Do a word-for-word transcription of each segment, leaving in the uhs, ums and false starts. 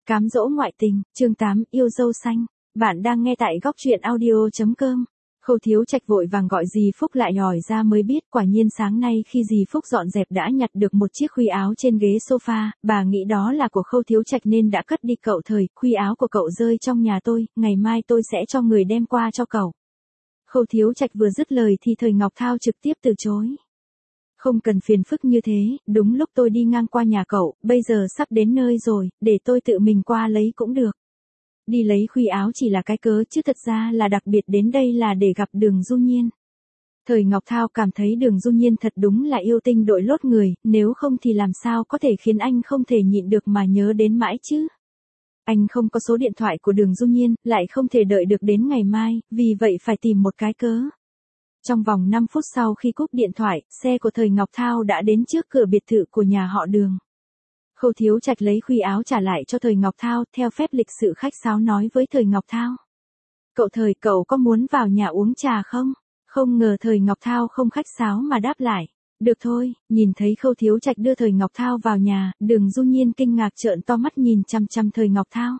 Cám dỗ ngoại tình, chương tám, yêu dâu xanh. Bạn đang nghe tại góc truyện audio chấm com. Khâu Thiếu Trạch vội vàng gọi dì Phúc lại hỏi ra mới biết, quả nhiên sáng nay khi dì Phúc dọn dẹp đã nhặt được một chiếc khuy áo trên ghế sofa, bà nghĩ đó là của Khâu Thiếu Trạch nên đã cất đi. Cậu Thời, khuy áo của cậu rơi trong nhà tôi, ngày mai tôi sẽ cho người đem qua cho cậu. Khâu Thiếu Trạch vừa dứt lời thì Thời Ngọc Thao trực tiếp từ chối. Không cần phiền phức như thế, đúng lúc tôi đi ngang qua nhà cậu, bây giờ sắp đến nơi rồi, để tôi tự mình qua lấy cũng được. Đi lấy khuy áo chỉ là cái cớ chứ thật ra là đặc biệt đến đây là để gặp Đường Du Nhiên. Thời Ngọc Thao cảm thấy Đường Du Nhiên thật đúng là yêu tinh đội lốt người, nếu không thì làm sao có thể khiến anh không thể nhịn được mà nhớ đến mãi chứ. Anh không có số điện thoại của Đường Du Nhiên, lại không thể đợi được đến ngày mai, vì vậy phải tìm một cái cớ. Trong vòng năm phút sau khi cúp điện thoại, xe của Thời Ngọc Thao đã đến trước cửa biệt thự của nhà họ Đường. Khâu Thiếu Trạch lấy khuy áo trả lại cho Thời Ngọc Thao, theo phép lịch sự khách sáo nói với Thời Ngọc Thao. Cậu Thời, cậu có muốn vào nhà uống trà không? Không ngờ Thời Ngọc Thao không khách sáo mà đáp lại. Được thôi. Nhìn thấy Khâu Thiếu Trạch đưa Thời Ngọc Thao vào nhà, Đường Du Nhiên kinh ngạc trợn to mắt nhìn chăm chăm Thời Ngọc Thao.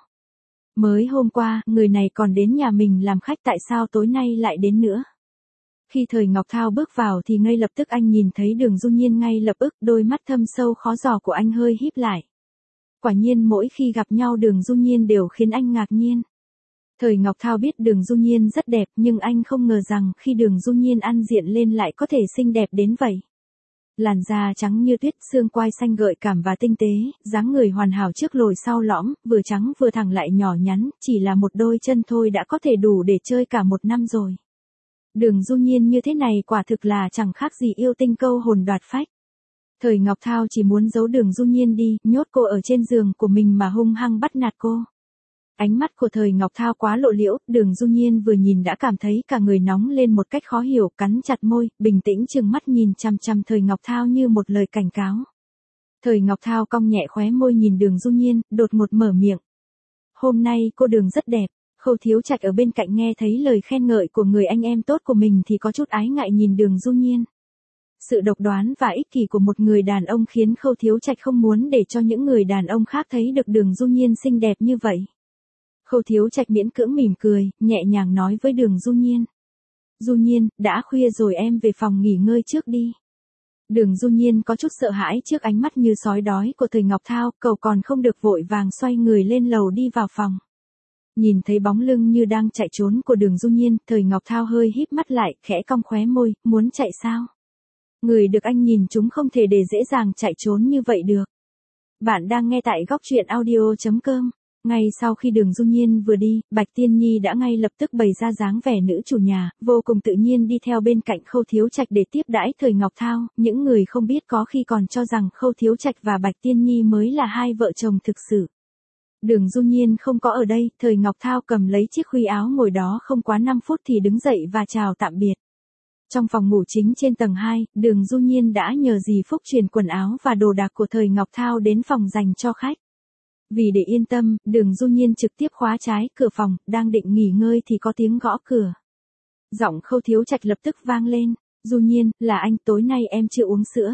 Mới hôm qua, người này còn đến nhà mình làm khách, tại sao tối nay lại đến nữa? Khi Thời Ngọc Thao bước vào thì ngay lập tức anh nhìn thấy Đường Du Nhiên, ngay lập tức đôi mắt thâm sâu khó dò của anh hơi híp lại. Quả nhiên mỗi khi gặp nhau Đường Du Nhiên đều khiến anh ngạc nhiên. Thời Ngọc Thao biết Đường Du Nhiên rất đẹp, nhưng anh không ngờ rằng khi Đường Du Nhiên ăn diện lên lại có thể xinh đẹp đến vậy. Làn da trắng như tuyết, xương quai xanh gợi cảm và tinh tế, dáng người hoàn hảo trước lồi sau lõm, vừa trắng vừa thẳng lại nhỏ nhắn, chỉ là một đôi chân thôi đã có thể đủ để chơi cả một năm rồi. Đường Du Nhiên như thế này quả thực là chẳng khác gì yêu tinh câu hồn đoạt phách. Thời Ngọc Thao chỉ muốn giấu Đường Du Nhiên đi, nhốt cô ở trên giường của mình mà hung hăng bắt nạt cô. Ánh mắt của Thời Ngọc Thao quá lộ liễu, Đường Du Nhiên vừa nhìn đã cảm thấy cả người nóng lên một cách khó hiểu, cắn chặt môi, bình tĩnh trừng mắt nhìn chằm chằm Thời Ngọc Thao như một lời cảnh cáo. Thời Ngọc Thao cong nhẹ khóe môi nhìn Đường Du Nhiên, đột ngột mở miệng. Hôm nay cô Đường rất đẹp. Khâu Thiếu Trạch ở bên cạnh nghe thấy lời khen ngợi của người anh em tốt của mình thì có chút ái ngại nhìn Đường Du Nhiên. Sự độc đoán và ích kỷ của một người đàn ông khiến Khâu Thiếu Trạch không muốn để cho những người đàn ông khác thấy được Đường Du Nhiên xinh đẹp như vậy. Khâu Thiếu Trạch miễn cưỡng mỉm cười, nhẹ nhàng nói với Đường Du Nhiên. Du Nhiên, đã khuya rồi, em về phòng nghỉ ngơi trước đi. Đường Du Nhiên có chút sợ hãi trước ánh mắt như sói đói của Thời Ngọc Thao, cậu còn không được vội vàng xoay người lên lầu đi vào phòng. Nhìn thấy bóng lưng như đang chạy trốn của Đường Du Nhiên, Thời Ngọc Thao hơi híp mắt lại, khẽ cong khóe môi, muốn chạy sao? Người được anh nhìn chúng không thể để dễ dàng chạy trốn như vậy được. Bạn đang nghe tại góc truyện audio chấm com. Ngay sau khi Đường Du Nhiên vừa đi, Bạch Tiên Nhi đã ngay lập tức bày ra dáng vẻ nữ chủ nhà, vô cùng tự nhiên đi theo bên cạnh Khâu Thiếu Trạch để tiếp đãi Thời Ngọc Thao. Những người không biết có khi còn cho rằng Khâu Thiếu Trạch và Bạch Tiên Nhi mới là hai vợ chồng thực sự. Đường Du Nhiên không có ở đây, Thời Ngọc Thao cầm lấy chiếc khuy áo ngồi đó không quá năm phút thì đứng dậy và chào tạm biệt. Trong phòng ngủ chính trên tầng hai, Đường Du Nhiên đã nhờ dì Phúc chuyển quần áo và đồ đạc của Thời Ngọc Thao đến phòng dành cho khách. Vì để yên tâm, Đường Du Nhiên trực tiếp khóa trái cửa phòng, đang định nghỉ ngơi thì có tiếng gõ cửa. Giọng Khâu Thiếu Trạch lập tức vang lên. Du Nhiên, là anh, tối nay em chưa uống sữa.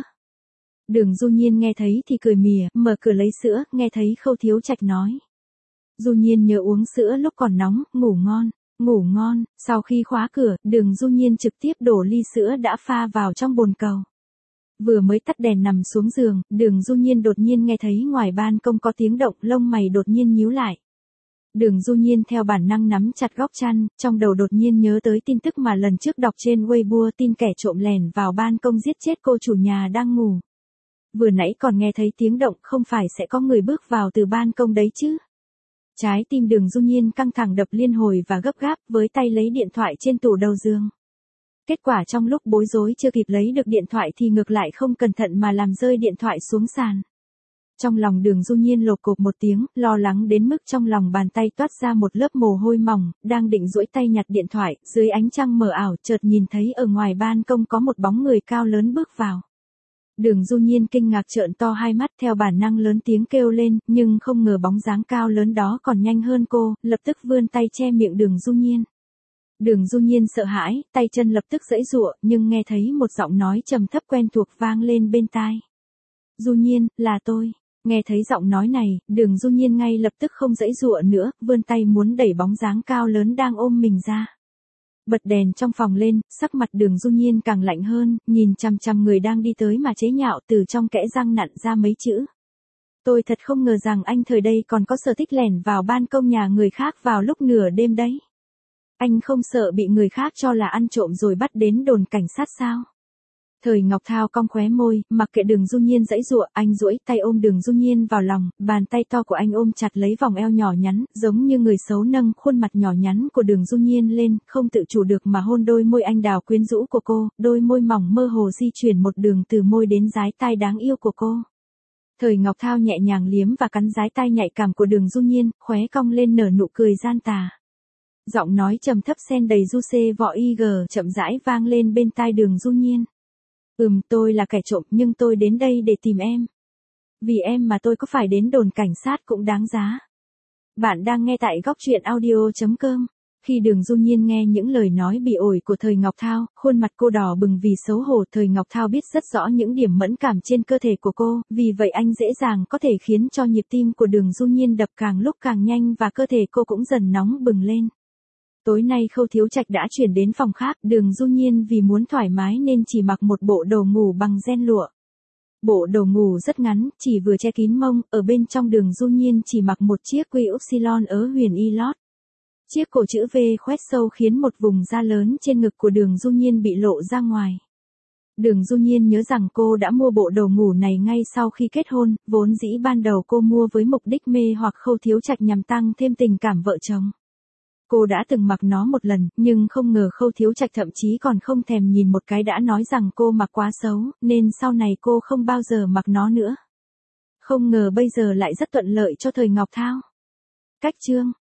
Đường Du Nhiên nghe thấy thì cười mỉa, mở cửa lấy sữa, nghe thấy Khâu Thiếu Trạch nói. Du Nhiên nhớ uống sữa lúc còn nóng, ngủ ngon, ngủ ngon. Sau khi khóa cửa, Đường Du Nhiên trực tiếp đổ ly sữa đã pha vào trong bồn cầu. Vừa mới tắt đèn nằm xuống giường, Đường Du Nhiên đột nhiên nghe thấy ngoài ban công có tiếng động, lông mày đột nhiên nhíu lại. Đường Du Nhiên theo bản năng nắm chặt góc chăn, trong đầu đột nhiên nhớ tới tin tức mà lần trước đọc trên Weibo, tin kẻ trộm lẻn vào ban công giết chết cô chủ nhà đang ngủ. Vừa nãy còn nghe thấy tiếng động, không phải sẽ có người bước vào từ ban công đấy chứ? Trái tim Đường Du Nhiên căng thẳng đập liên hồi và gấp gáp, với tay lấy điện thoại trên tủ đầu giường. Kết quả trong lúc bối rối chưa kịp lấy được điện thoại thì ngược lại không cẩn thận mà làm rơi điện thoại xuống sàn. Trong lòng Đường Du Nhiên lột cộp một tiếng, lo lắng đến mức trong lòng bàn tay toát ra một lớp mồ hôi mỏng, đang định duỗi tay nhặt điện thoại, dưới ánh trăng mờ ảo chợt nhìn thấy ở ngoài ban công có một bóng người cao lớn bước vào. Đường Du Nhiên kinh ngạc trợn to hai mắt, theo bản năng lớn tiếng kêu lên, nhưng không ngờ bóng dáng cao lớn đó còn nhanh hơn cô, lập tức vươn tay che miệng Đường Du Nhiên. Đường Du Nhiên sợ hãi, tay chân lập tức giãy giụa, nhưng nghe thấy một giọng nói trầm thấp quen thuộc vang lên bên tai. Du Nhiên, là tôi. Nghe thấy giọng nói này, Đường Du Nhiên ngay lập tức không giãy giụa nữa, vươn tay muốn đẩy bóng dáng cao lớn đang ôm mình ra. Bật đèn trong phòng lên, sắc mặt Đường Du Nhiên càng lạnh hơn, nhìn chằm chằm người đang đi tới mà chế nhạo, từ trong kẽ răng nặn ra mấy chữ. Tôi thật không ngờ rằng anh thời đây còn có sở thích lẻn vào ban công nhà người khác vào lúc nửa đêm đấy. Anh không sợ bị người khác cho là ăn trộm rồi bắt đến đồn cảnh sát sao? Thời Ngọc Thao cong khóe môi, mặc kệ Đường Du Nhiên giãy giụa, anh duỗi tay ôm Đường Du Nhiên vào lòng, bàn tay to của anh ôm chặt lấy vòng eo nhỏ nhắn, giống như người xấu nâng khuôn mặt nhỏ nhắn của Đường Du Nhiên lên, không tự chủ được mà hôn đôi môi anh đào quyến rũ của cô, đôi môi mỏng mơ hồ di chuyển một đường từ môi đến dái tai đáng yêu của cô. Thời Ngọc Thao nhẹ nhàng liếm và cắn dái tai nhạy cảm của Đường Du Nhiên, khóe cong lên nở nụ cười gian tà. Giọng nói trầm thấp xen đầy du xê vọ y gờ chậm rãi vang lên bên tai Đường Du Nhiên. Ừm, tôi là kẻ trộm nhưng tôi đến đây để tìm em. Vì em mà tôi có phải đến đồn cảnh sát cũng đáng giá. Bạn đang nghe tại góc truyện audio chấm com. Khi Đường Du Nhiên nghe những lời nói bị ổi của Thời Ngọc Thao, khuôn mặt cô đỏ bừng vì xấu hổ. Thời Ngọc Thao biết rất rõ những điểm mẫn cảm trên cơ thể của cô, vì vậy anh dễ dàng có thể khiến cho nhịp tim của Đường Du Nhiên đập càng lúc càng nhanh và cơ thể cô cũng dần nóng bừng lên. Tối nay Khâu Thiếu Trạch đã chuyển đến phòng khác, Đường Du Nhiên vì muốn thoải mái nên chỉ mặc một bộ đồ ngủ bằng ren lụa. Bộ đồ ngủ rất ngắn, chỉ vừa che kín mông, ở bên trong Đường Du Nhiên chỉ mặc một chiếc quy upsilon ớ huyền y lót. Chiếc cổ chữ V khoét sâu khiến một vùng da lớn trên ngực của Đường Du Nhiên bị lộ ra ngoài. Đường Du Nhiên nhớ rằng cô đã mua bộ đồ ngủ này ngay sau khi kết hôn, vốn dĩ ban đầu cô mua với mục đích mê hoặc Khâu Thiếu Trạch nhằm tăng thêm tình cảm vợ chồng. Cô đã từng mặc nó một lần, nhưng không ngờ Khâu Thiếu Trạch thậm chí còn không thèm nhìn một cái đã nói rằng cô mặc quá xấu, nên sau này cô không bao giờ mặc nó nữa. Không ngờ bây giờ lại rất thuận lợi cho Thời Ngọc Thao. Cách chương